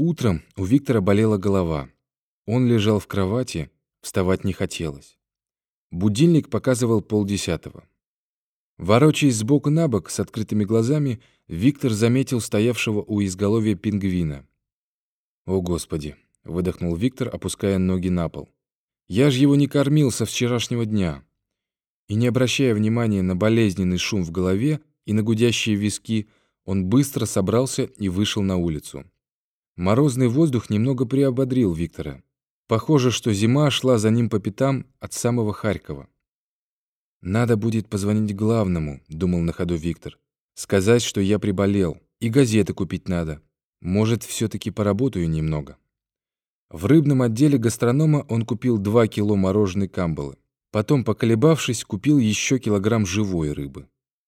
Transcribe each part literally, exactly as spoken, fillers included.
Утром у Виктора болела голова. Он лежал в кровати, вставать не хотелось. Будильник показывал полдесятого. Ворочаясь сбоку на бок с открытыми глазами, Виктор заметил стоявшего у изголовья пингвина. «О, Господи!» — выдохнул Виктор, опуская ноги на пол. «Я ж его не кормил со вчерашнего дня!» И не обращая внимания на болезненный шум в голове и на гудящие виски, он быстро собрался и вышел на улицу. Морозный воздух немного приободрил Виктора. Похоже, что зима шла за ним по пятам от самого Харькова. «Надо будет позвонить главному», — думал на ходу Виктор. «Сказать, что я приболел. И газеты купить надо. Может, все-таки поработаю немного». В рыбном отделе гастронома он купил два кило мороженой камбалы. Потом, поколебавшись, купил еще килограмм живой рыбы.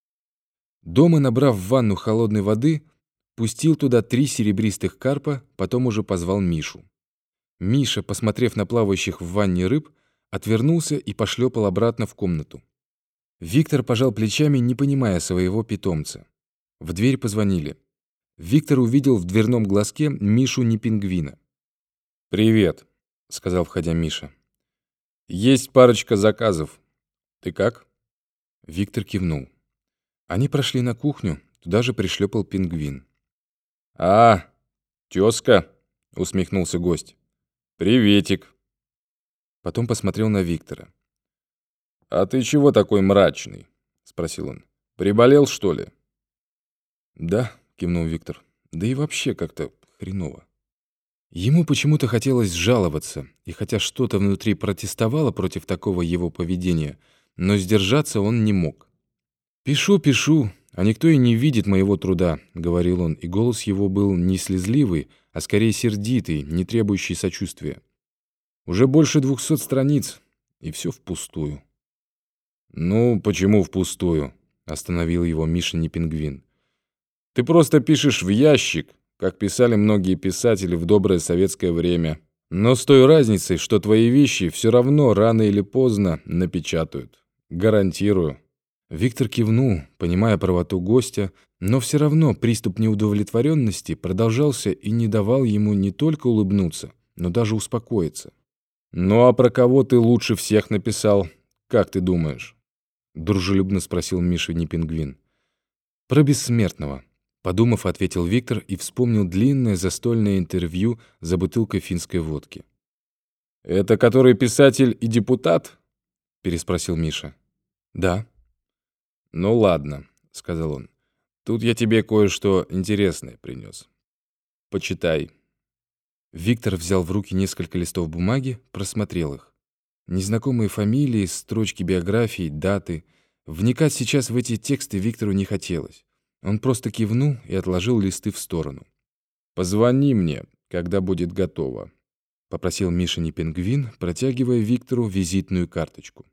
Дома, набрав в ванну холодной воды, пустил туда три серебристых карпа, потом уже позвал Мишу. Миша, посмотрев на плавающих в ванне рыб, отвернулся и пошлепал обратно в комнату. Виктор пожал плечами, не понимая своего питомца. В дверь позвонили. Виктор увидел в дверном глазке Мишу не пингвина. «Привет», — сказал, входя Миша. «Есть парочка заказов. Ты как?» Виктор кивнул. Они прошли на кухню, туда же пришлепал пингвин. «А, тезка», — усмехнулся гость. «Приветик». Потом посмотрел на Виктора. «А ты чего такой мрачный?» — спросил он. «Приболел, что ли?» «Да», — кивнул Виктор. «Да и вообще как-то хреново». Ему почему-то хотелось жаловаться, и хотя что-то внутри протестовало против такого его поведения, но сдержаться он не мог. «Пишу, пишу, а никто и не видит моего труда», — говорил он, и голос его был не слезливый, а скорее сердитый, не требующий сочувствия. «Уже больше двухсот страниц, и все впустую». «Ну, почему впустую?» — остановил его Миша не пингвин. «Ты просто пишешь в ящик, как писали многие писатели в доброе советское время. Но с той разницей, что твои вещи все равно рано или поздно напечатают. Гарантирую». Виктор кивнул, понимая правоту гостя, но все равно приступ неудовлетворенности продолжался и не давал ему не только улыбнуться, но даже успокоиться. «Ну а про кого ты лучше всех написал? Как ты думаешь?» — дружелюбно спросил Миша не пингвин. «Про бессмертного», — подумав, ответил Виктор и вспомнил длинное застольное интервью за бутылкой финской водки. «Это который писатель и депутат?» — переспросил Миша. «Да». «Ну ладно», — сказал он. «Тут я тебе кое-что интересное принес. Почитай». Виктор взял в руки несколько листов бумаги, просмотрел их. Незнакомые фамилии, строчки биографий, даты. Вникать сейчас в эти тексты Виктору не хотелось. Он просто кивнул и отложил листы в сторону. «Позвони мне, когда будет готово», — попросил Миша не пингвин, протягивая Виктору визитную карточку.